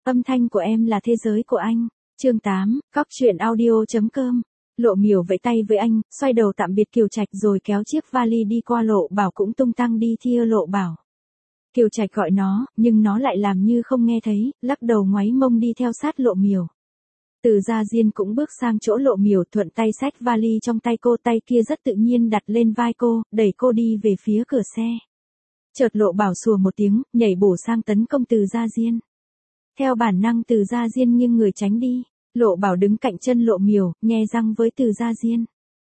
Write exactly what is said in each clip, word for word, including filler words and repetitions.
Âm thanh của em là thế giới của anh. Chương tám, cóc truyện audio.com. Lộ Miểu vẫy tay với anh, xoay đầu tạm biệt Kiều Trạch rồi kéo chiếc vali đi qua Lộ Bảo cũng tung tăng đi thia Lộ Bảo. Kiều Trạch gọi nó, nhưng nó lại làm như không nghe thấy, lắc đầu ngoáy mông đi theo sát Lộ Miểu. Từ Gia Diên cũng bước sang chỗ Lộ Miểu, thuận tay xách vali trong tay cô, tay kia rất tự nhiên đặt lên vai cô, đẩy cô đi về phía cửa xe. Chợt Lộ Bảo sủa một tiếng, nhảy bổ sang tấn công Từ Gia Diên. Theo bản năng Từ Gia Diên nghiêng người tránh đi. Lộ Bảo đứng cạnh chân Lộ Miểu, nhe răng với Từ Gia Diên.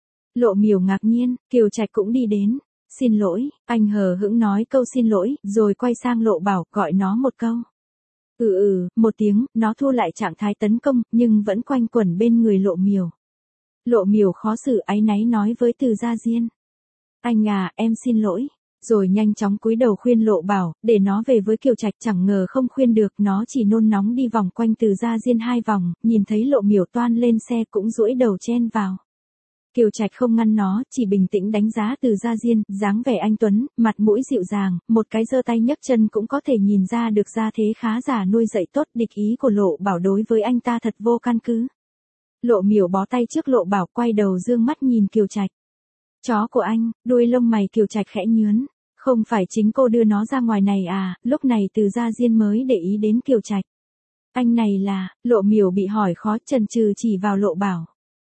Lộ Miểu ngạc nhiên, Kiều Trạch cũng đi đến. Xin lỗi, anh hờ hững nói câu xin lỗi, rồi quay sang Lộ Bảo, gọi nó một câu. Ừ ừ, một tiếng, nó thu lại trạng thái tấn công, nhưng vẫn quanh quẩn bên người Lộ Miểu. Lộ Miểu khó xử áy náy nói với Từ Gia Diên. Anh à, em xin lỗi. Rồi nhanh chóng cúi đầu khuyên Lộ Bảo, để nó về với Kiều Trạch, chẳng ngờ không khuyên được, nó chỉ nôn nóng đi vòng quanh Từ Gia Diên hai vòng, nhìn thấy Lộ Miểu toan lên xe cũng duỗi đầu chen vào. Kiều Trạch không ngăn nó, chỉ bình tĩnh đánh giá Từ Gia Diên, dáng vẻ anh tuấn, mặt mũi dịu dàng, một cái giơ tay nhấc chân cũng có thể nhìn ra được gia thế khá giả nuôi dạy tốt. Địch ý của Lộ Bảo đối với anh ta thật vô căn cứ. Lộ Miểu bó tay trước Lộ Bảo, quay đầu dương mắt nhìn Kiều Trạch. Chó của anh, đuôi lông mày Kiều Trạch khẽ nhướn. Không phải chính cô đưa nó ra ngoài này à? Lúc này Từ Gia Diên mới để ý đến Kiều Trạch. Anh này là, Lộ Miểu bị hỏi khó, chần chừ chỉ vào Lộ Bảo.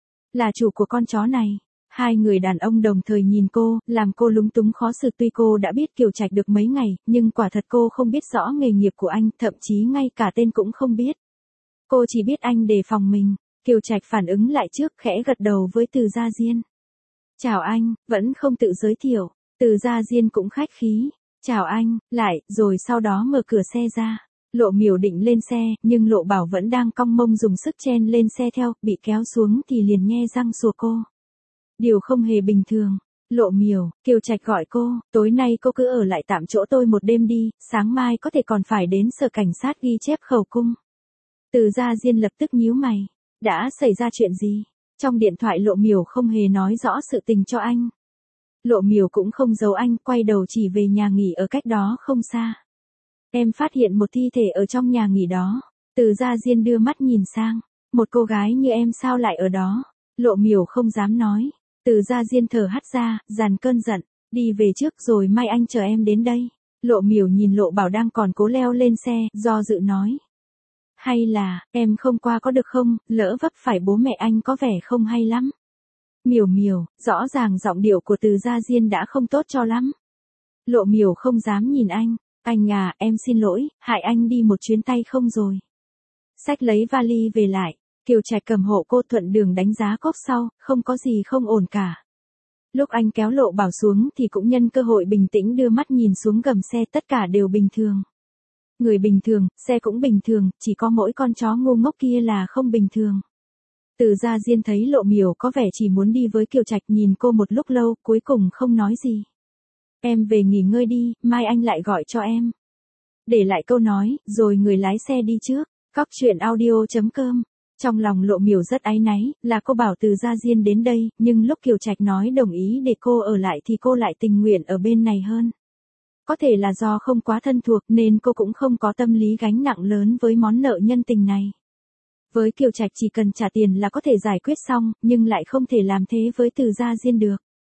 Là chủ của con chó này. Hai người đàn ông đồng thời nhìn cô, làm cô lúng túng khó xử. Tuy cô đã biết Kiều Trạch được mấy ngày, nhưng quả thật cô không biết rõ nghề nghiệp của anh, thậm chí ngay cả tên cũng không biết. Cô chỉ biết anh đề phòng mình. Kiều Trạch phản ứng lại trước, khẽ gật đầu với Từ Gia Diên. Chào anh, vẫn không tự giới thiệu. Từ Gia Diên cũng khách khí. Chào anh, lại, rồi sau đó mở cửa xe ra. Lộ Miểu định lên xe, nhưng Lộ Bảo vẫn đang cong mông dùng sức chen lên xe theo, bị kéo xuống thì liền nhe răng sủa cô. Điều không hề bình thường. Lộ Miểu, Kiều Trạch gọi cô, tối nay cô cứ ở lại tạm chỗ tôi một đêm đi, sáng mai có thể còn phải đến sở cảnh sát ghi chép khẩu cung. Từ Gia Diên lập tức nhíu mày. Đã xảy ra chuyện gì? Trong điện thoại Lộ Miểu không hề nói rõ sự tình cho anh. Lộ Miểu cũng không giấu anh, quay đầu chỉ về nhà nghỉ ở cách đó không xa. Em phát hiện một thi thể ở trong nhà nghỉ đó. Từ Gia Diên đưa mắt nhìn sang. Một cô gái như em sao lại ở đó? Lộ Miểu không dám nói. Từ Gia Diên thở hắt ra, dàn cơn giận. Đi về trước rồi mai anh chờ em đến đây. Lộ Miểu nhìn Lộ Bảo đang còn cố leo lên xe, do dự nói. Hay là, em không qua có được không, lỡ vấp phải bố mẹ anh có vẻ không hay lắm. Miểu Miểu, rõ ràng giọng điệu của Từ Gia Diên đã không tốt cho lắm. Lộ Miểu không dám nhìn anh. Anh à, em xin lỗi, hại anh đi một chuyến tay không rồi. Xách lấy vali về lại. Kiều Trạch cầm hộ cô, thuận đường đánh giá cốp sau, không có gì không ổn cả. Lúc anh kéo Lộ Bảo xuống thì cũng nhân cơ hội bình tĩnh đưa mắt nhìn xuống gầm xe, tất cả đều bình thường. Người bình thường, xe cũng bình thường, chỉ có mỗi con chó ngu ngốc kia là không bình thường. Từ Gia Diên thấy Lộ Miểu có vẻ chỉ muốn đi với Kiều Trạch, nhìn cô một lúc lâu, cuối cùng không nói gì. Em về nghỉ ngơi đi, mai anh lại gọi cho em. Để lại câu nói, rồi người lái xe đi trước. Cóc truyện audio.com. Trong lòng Lộ Miểu rất áy náy, là cô bảo Từ Gia Diên đến đây, nhưng lúc Kiều Trạch nói đồng ý để cô ở lại thì cô lại tình nguyện ở bên này hơn. Có thể là do không quá thân thuộc nên cô cũng không có tâm lý gánh nặng lớn với món nợ nhân tình này. Với Kiều Trạch chỉ cần trả tiền là có thể giải quyết xong, nhưng lại không thể làm thế với Từ Gia Diên được.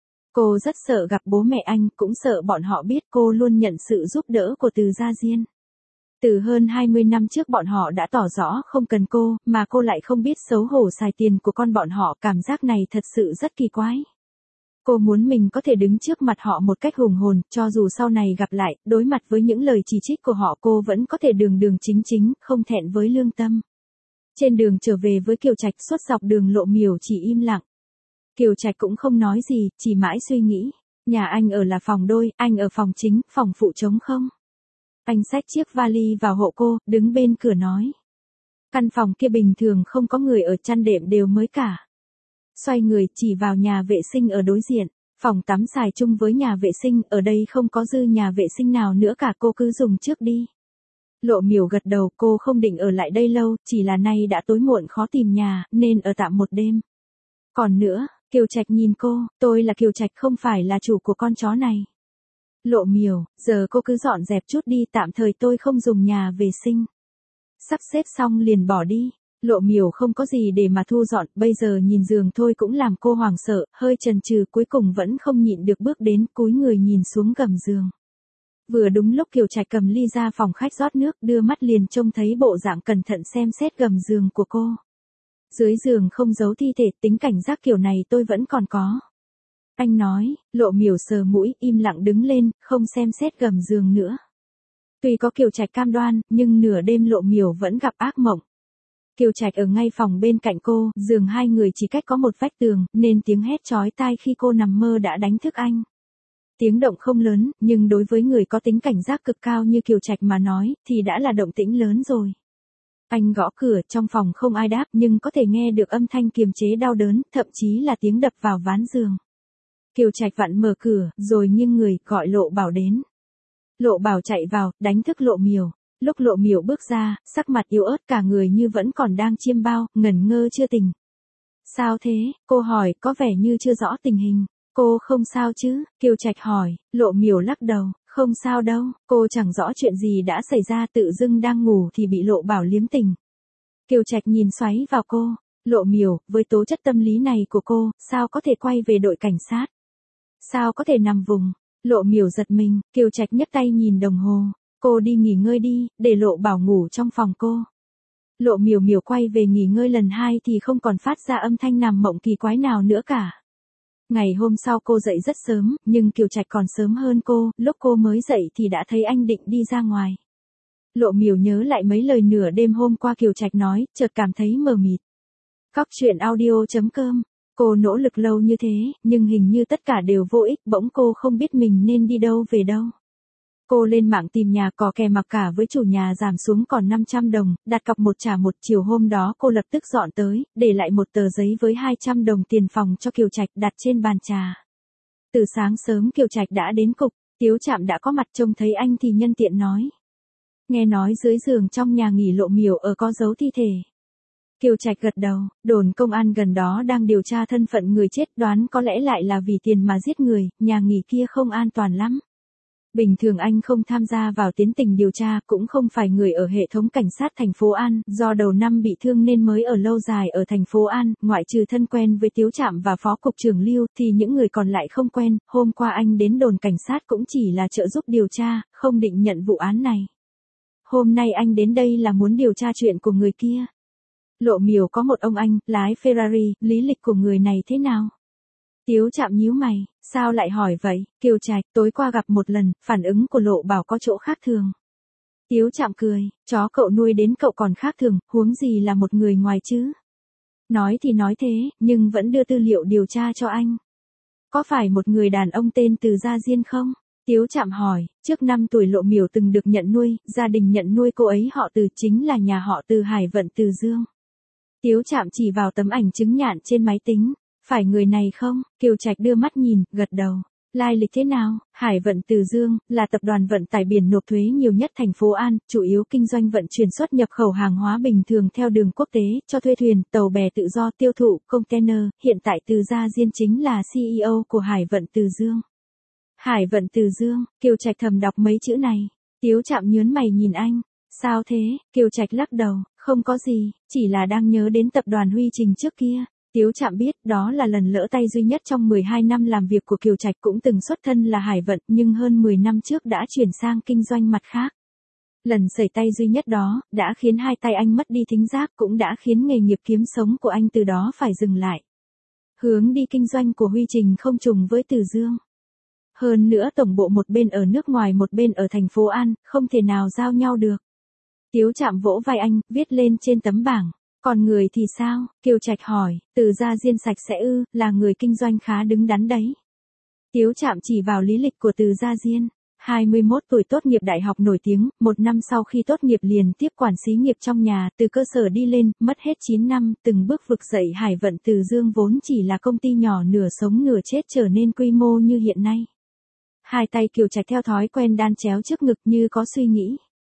Cô rất sợ gặp bố mẹ anh, cũng sợ bọn họ biết cô luôn nhận sự giúp đỡ của Từ Gia Diên. Từ hơn hai mươi năm trước bọn họ đã tỏ rõ không cần cô, mà cô lại không biết xấu hổ xài tiền của con bọn họ, cảm giác này thật sự rất kỳ quái. Cô muốn mình có thể đứng trước mặt họ một cách hùng hồn, cho dù sau này gặp lại, đối mặt với những lời chỉ trích của họ cô vẫn có thể đường đường chính chính, không thẹn với lương tâm. Trên đường trở về với Kiều Trạch, suốt dọc đường Lộ Miểu chỉ im lặng. Kiều Trạch cũng không nói gì, chỉ mãi suy nghĩ. Nhà anh ở là phòng đôi, anh ở phòng chính, phòng phụ trống không? Anh xách chiếc vali vào hộ cô, đứng bên cửa nói. Căn phòng kia bình thường không có người ở, chăn đệm đều mới cả. Xoay người chỉ vào nhà vệ sinh ở đối diện. Phòng tắm xài chung với nhà vệ sinh, ở đây không có dư nhà vệ sinh nào nữa cả, cô cứ dùng trước đi. Lộ Miểu gật đầu, cô không định ở lại đây lâu, chỉ là nay đã tối muộn khó tìm nhà, nên ở tạm một đêm. Còn nữa, Kiều Trạch nhìn cô, tôi là Kiều Trạch không phải là chủ của con chó này. Lộ Miểu, giờ cô cứ dọn dẹp chút đi, tạm thời tôi không dùng nhà vệ sinh. Sắp xếp xong liền bỏ đi. Lộ Miểu không có gì để mà thu dọn, bây giờ nhìn giường thôi cũng làm cô hoảng sợ, hơi chần chừ cuối cùng vẫn không nhịn được bước đến, cúi người nhìn xuống gầm giường. Vừa đúng lúc Kiều Trạch cầm ly ra phòng khách rót nước, đưa mắt liền trông thấy bộ dạng cẩn thận xem xét gầm giường của cô. Dưới giường không giấu thi thể, tính cảnh giác kiểu này tôi vẫn còn có. Anh nói. Lộ Miểu sờ mũi, im lặng đứng lên, không xem xét gầm giường nữa. Tuy có Kiều Trạch cam đoan, nhưng nửa đêm Lộ Miểu vẫn gặp ác mộng. Kiều Trạch ở ngay phòng bên cạnh cô, giường hai người chỉ cách có một vách tường, nên tiếng hét chói tai khi cô nằm mơ đã đánh thức anh. Tiếng động không lớn, nhưng đối với người có tính cảnh giác cực cao như Kiều Trạch mà nói, thì đã là động tĩnh lớn rồi. Anh gõ cửa, trong phòng không ai đáp nhưng có thể nghe được âm thanh kiềm chế đau đớn, thậm chí là tiếng đập vào ván giường. Kiều Trạch vặn mở cửa, rồi nghiêng người, gọi Lộ Bảo đến. Lộ Bảo chạy vào, đánh thức Lộ Miểu. Lúc Lộ Miểu bước ra, sắc mặt yếu ớt cả người như vẫn còn đang chiêm bao, ngẩn ngơ chưa tỉnh. Sao thế? Cô hỏi, có vẻ như chưa rõ tình hình. Cô không sao chứ? Kiều Trạch hỏi. Lộ Miểu lắc đầu. Không sao đâu, cô chẳng rõ chuyện gì đã xảy ra, tự dưng đang ngủ thì bị Lộ Bảo liếm tỉnh. Kiều Trạch nhìn xoáy vào cô. Lộ Miểu, với tố chất tâm lý này của cô, sao có thể quay về đội cảnh sát? Sao có thể nằm vùng? Lộ Miểu giật mình, Kiều Trạch nhấc tay nhìn đồng hồ. Cô đi nghỉ ngơi đi, để Lộ Bảo ngủ trong phòng cô. Lộ Miểu Miểu quay về nghỉ ngơi lần hai thì không còn phát ra âm thanh nằm mộng kỳ quái nào nữa cả. Ngày hôm sau cô dậy rất sớm, nhưng Kiều Trạch còn sớm hơn cô, lúc cô mới dậy thì đã thấy anh định đi ra ngoài. Lộ Miểu nhớ lại mấy lời nửa đêm hôm qua Kiều Trạch nói, chợt cảm thấy mờ mịt. Cóc truyện audio chấm com. Cô nỗ lực lâu như thế, nhưng hình như tất cả đều vô ích, bỗng cô không biết mình nên đi đâu về đâu. Cô lên mạng tìm nhà cò kè mặc cả với chủ nhà giảm xuống còn năm trăm đồng, đặt cọc một trả một. Chiều hôm đó cô lập tức dọn tới, để lại một tờ giấy với hai trăm đồng tiền phòng cho Kiều Trạch đặt trên bàn trà. Từ sáng sớm Kiều Trạch đã đến cục, Tiếu Trạm đã có mặt, trông thấy anh thì nhân tiện nói. Nghe nói dưới giường trong nhà nghỉ Lộ Miểu ở có dấu thi thể. Kiều Trạch gật đầu, đồn công an gần đó đang điều tra thân phận người chết, đoán có lẽ lại là vì tiền mà giết người, nhà nghỉ kia không an toàn lắm. Bình thường anh không tham gia vào tiến trình điều tra, cũng không phải người ở hệ thống cảnh sát thành phố An, do đầu năm bị thương nên mới ở lâu dài ở thành phố An, ngoại trừ thân quen với Tiếu Trạm và Phó Cục trưởng Lưu thì những người còn lại không quen. Hôm qua anh đến đồn cảnh sát cũng chỉ là trợ giúp điều tra, không định nhận vụ án này. Hôm nay anh đến đây là muốn điều tra chuyện của người kia. Lộ Miểu có một ông anh, lái Ferrari, lý lịch của người này thế nào? Tiếu Trạm nhíu mày, sao lại hỏi vậy? Kiều Trạch, tối qua gặp một lần, phản ứng của Lộ Bảo có chỗ khác thường. Tiếu Trạm cười, chó cậu nuôi đến cậu còn khác thường, huống gì là một người ngoài chứ? Nói thì nói thế, nhưng vẫn đưa tư liệu điều tra cho anh. Có phải một người đàn ông tên Từ Gia Diên không? Tiếu Trạm hỏi, trước năm tuổi Lộ Miểu từng được nhận nuôi, gia đình nhận nuôi cô ấy họ Từ, chính là nhà họ Từ Hải Vận Từ Dương. Tiếu Trạm chỉ vào tấm ảnh chứng nhạn trên máy tính. Phải người này không? Kiều Trạch đưa mắt nhìn, gật đầu. Lai lịch thế nào? Hải Vận Từ Dương là tập đoàn vận tải biển nộp thuế nhiều nhất thành phố An, chủ yếu kinh doanh vận chuyển xuất nhập khẩu hàng hóa bình thường theo đường quốc tế, cho thuê thuyền, tàu bè tự do, tiêu thụ, container. Hiện tại Từ Gia Diên chính là xê e ô của Hải Vận Từ Dương. Hải Vận Từ Dương, Kiều Trạch thầm đọc mấy chữ này. Tiếu Trạm nhớn mày nhìn anh. Sao thế? Kiều Trạch lắc đầu, không có gì, chỉ là đang nhớ đến tập đoàn Huy Trình trước kia. Tiếu Trạm biết đó là lần lỡ tay duy nhất trong mười hai năm làm việc của Kiều Trạch, cũng từng xuất thân là Hải Vận nhưng hơn mười năm trước đã chuyển sang kinh doanh mặt khác. Lần sẩy tay duy nhất đó, đã khiến hai tay anh mất đi thính giác, cũng đã khiến nghề nghiệp kiếm sống của anh từ đó phải dừng lại. Hướng đi kinh doanh của Huy Trình không trùng với Từ Dương. Hơn nữa tổng bộ một bên ở nước ngoài một bên ở thành phố An, không thể nào giao nhau được. Tiếu Trạm vỗ vai anh, viết lên trên tấm bảng. Còn người thì sao? Kiều Trạch hỏi, Từ Gia Diên sạch sẽ ư, là người kinh doanh khá đứng đắn đấy. Tiếu Trạm chỉ vào lý lịch của Từ Gia Diên. hai mươi mốt tuổi tốt nghiệp đại học nổi tiếng, một năm sau khi tốt nghiệp liền tiếp quản xí nghiệp trong nhà, từ cơ sở đi lên, mất hết chín năm, từng bước vực dậy Hải Vận Từ Dương vốn chỉ là công ty nhỏ nửa sống nửa chết trở nên quy mô như hiện nay. Hai tay Kiều Trạch theo thói quen đan chéo trước ngực như có suy nghĩ.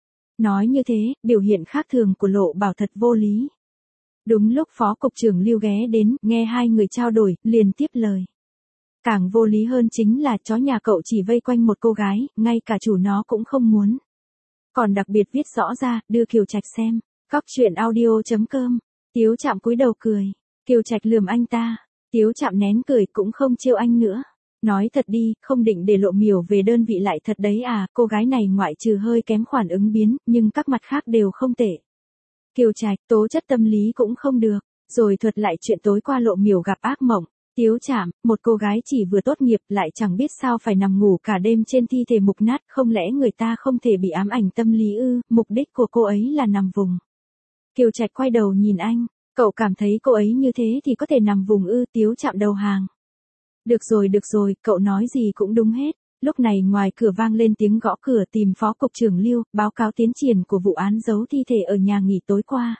Nói như thế, biểu hiện khác thường của Lộ Bảo thật vô lý. Đúng lúc Phó Cục trưởng Lưu ghé đến, nghe hai người trao đổi, liền tiếp lời. Càng vô lý hơn chính là chó nhà cậu chỉ vây quanh một cô gái, ngay cả chủ nó cũng không muốn. Còn đặc biệt viết rõ ra, đưa Kiều Trạch xem. Cóc truyện audio chấm com. Tiếu Trạm cúi đầu cười. Kiều Trạch lườm anh ta. Tiếu Trạm nén cười cũng không trêu anh nữa. Nói thật đi, không định để Lộ Miểu về đơn vị lại thật đấy à, cô gái này ngoại trừ hơi kém khoản ứng biến, nhưng các mặt khác đều không tệ. Kiều Trạch, tố chất tâm lý cũng không được. Rồi thuật lại chuyện tối qua Lộ Miểu gặp ác mộng. Tiếu Trạm, một cô gái chỉ vừa tốt nghiệp lại chẳng biết sao phải nằm ngủ cả đêm trên thi thể mục nát, không lẽ người ta không thể bị ám ảnh tâm lý ư, mục đích của cô ấy là nằm vùng. Kiều Trạch quay đầu nhìn anh, cậu cảm thấy cô ấy như thế thì có thể nằm vùng ư, Tiếu Trạm đầu hàng. Được rồi được rồi, cậu nói gì cũng đúng hết. Lúc này ngoài cửa vang lên tiếng gõ cửa tìm Phó Cục trưởng Lưu, báo cáo tiến triển của vụ án giấu thi thể ở nhà nghỉ tối qua.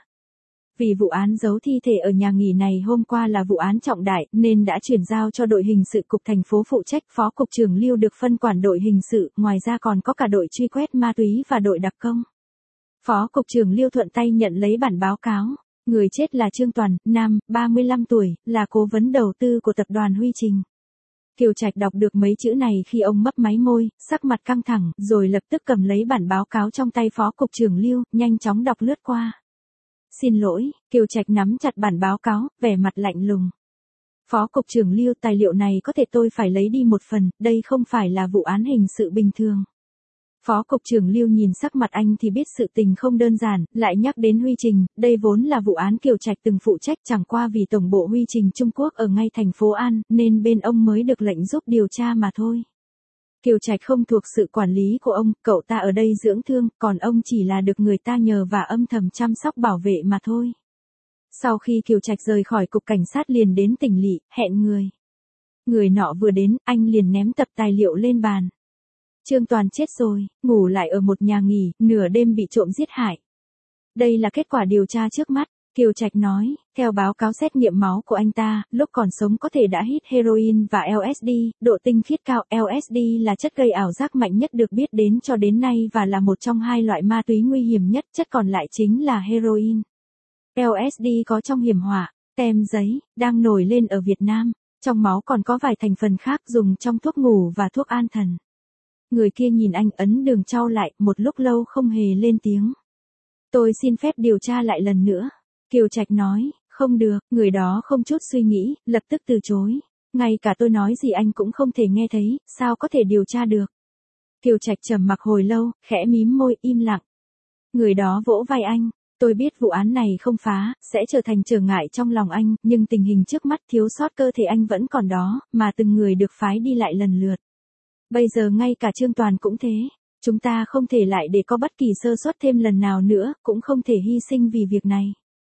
Vì vụ án giấu thi thể ở nhà nghỉ này hôm qua là vụ án trọng đại nên đã chuyển giao cho đội hình sự cục thành phố phụ trách. Phó Cục trưởng Lưu được phân quản đội hình sự, ngoài ra còn có cả đội truy quét ma túy và đội đặc công. Phó Cục trưởng Lưu thuận tay nhận lấy bản báo cáo. Người chết là Trương Toàn, nam, ba mươi lăm tuổi, là cố vấn đầu tư của tập đoàn Huy Trình. Kiều Trạch đọc được mấy chữ này khi ông mấp máy môi, sắc mặt căng thẳng, rồi lập tức cầm lấy bản báo cáo trong tay Phó Cục trưởng Lưu, nhanh chóng đọc lướt qua. Xin lỗi, Kiều Trạch nắm chặt bản báo cáo, vẻ mặt lạnh lùng. Phó Cục trưởng Lưu, tài liệu này có thể tôi phải lấy đi một phần, đây không phải là vụ án hình sự bình thường. Phó Cục trưởng Lưu nhìn sắc mặt anh thì biết sự tình không đơn giản, lại nhắc đến Huy Trình, đây vốn là vụ án Kiều Trạch từng phụ trách, chẳng qua vì tổng bộ Huy Trình Trung Quốc ở ngay thành phố An, nên bên ông mới được lệnh giúp điều tra mà thôi. Kiều Trạch không thuộc sự quản lý của ông, cậu ta ở đây dưỡng thương, còn ông chỉ là được người ta nhờ và âm thầm chăm sóc bảo vệ mà thôi. Sau khi Kiều Trạch rời khỏi cục cảnh sát liền đến tỉnh lỵ, hẹn người. Người nọ vừa đến, anh liền ném tập tài liệu lên bàn. Trương Toàn chết rồi, ngủ lại ở một nhà nghỉ, nửa đêm bị trộm giết hại. Đây là kết quả điều tra trước mắt, Kiều Trạch nói, theo báo cáo xét nghiệm máu của anh ta, lúc còn sống có thể đã hít heroin và lờ ét đê, độ tinh khiết cao. lờ ét đê là chất gây ảo giác mạnh nhất được biết đến cho đến nay và là một trong hai loại ma túy nguy hiểm nhất, chất còn lại chính là heroin. lờ ét đê có trong hiểm họa, tem giấy, đang nổi lên ở Việt Nam, trong máu còn có vài thành phần khác dùng trong thuốc ngủ và thuốc an thần. Người kia nhìn anh ấn đường trao lại, một lúc lâu không hề lên tiếng. Tôi xin phép điều tra lại lần nữa. Kiều Trạch nói, không được, người đó không chút suy nghĩ, lập tức từ chối. Ngay cả tôi nói gì anh cũng không thể nghe thấy, sao có thể điều tra được. Kiều Trạch trầm mặc hồi lâu, khẽ mím môi, im lặng. Người đó vỗ vai anh, tôi biết vụ án này không phá, sẽ trở thành trở ngại trong lòng anh, nhưng tình hình trước mắt thiếu sót cơ thể anh vẫn còn đó, mà từng người được phái đi lại lần lượt. Bây giờ ngay cả Trương Toàn cũng thế, chúng ta không thể lại để có bất kỳ sơ suất thêm lần nào nữa, cũng không thể hy sinh vì việc này.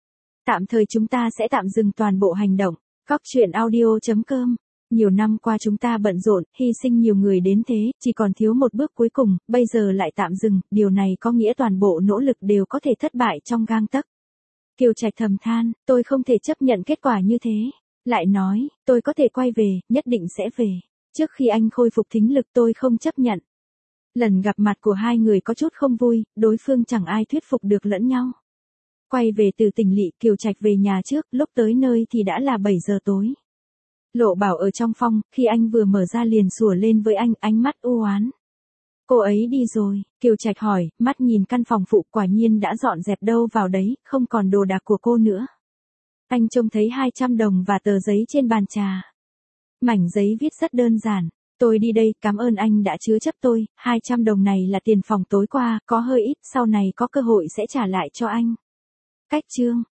Tạm thời chúng ta sẽ tạm dừng toàn bộ hành động. Cóc truyện audio chấm com. Nhiều năm qua chúng ta bận rộn, hy sinh nhiều người đến thế, chỉ còn thiếu một bước cuối cùng, bây giờ lại tạm dừng, điều này có nghĩa toàn bộ nỗ lực đều có thể thất bại trong gang tấc. Kiều Trạch thầm than, tôi không thể chấp nhận kết quả như thế. Lại nói, tôi có thể quay về, nhất định sẽ về. Trước khi anh khôi phục thính lực tôi không chấp nhận. Lần gặp mặt của hai người có chút không vui, đối phương chẳng ai thuyết phục được lẫn nhau. Quay về từ tỉnh lỵ, Kiều Trạch về nhà trước, lúc tới nơi thì đã là bảy giờ tối. Lộ Bảo ở trong phòng, khi anh vừa mở ra liền sủa lên với anh, ánh mắt u oán. Cô ấy đi rồi, Kiều Trạch hỏi, mắt nhìn căn phòng phụ, quả nhiên đã dọn dẹp đâu vào đấy, không còn đồ đạc của cô nữa. Anh trông thấy hai trăm đồng và tờ giấy trên bàn trà. Mảnh giấy viết rất đơn giản. Tôi đi đây, cảm ơn anh đã chứa chấp tôi, hai trăm đồng này là tiền phòng tối qua, có hơi ít, sau này có cơ hội sẽ trả lại cho anh. Cách chương.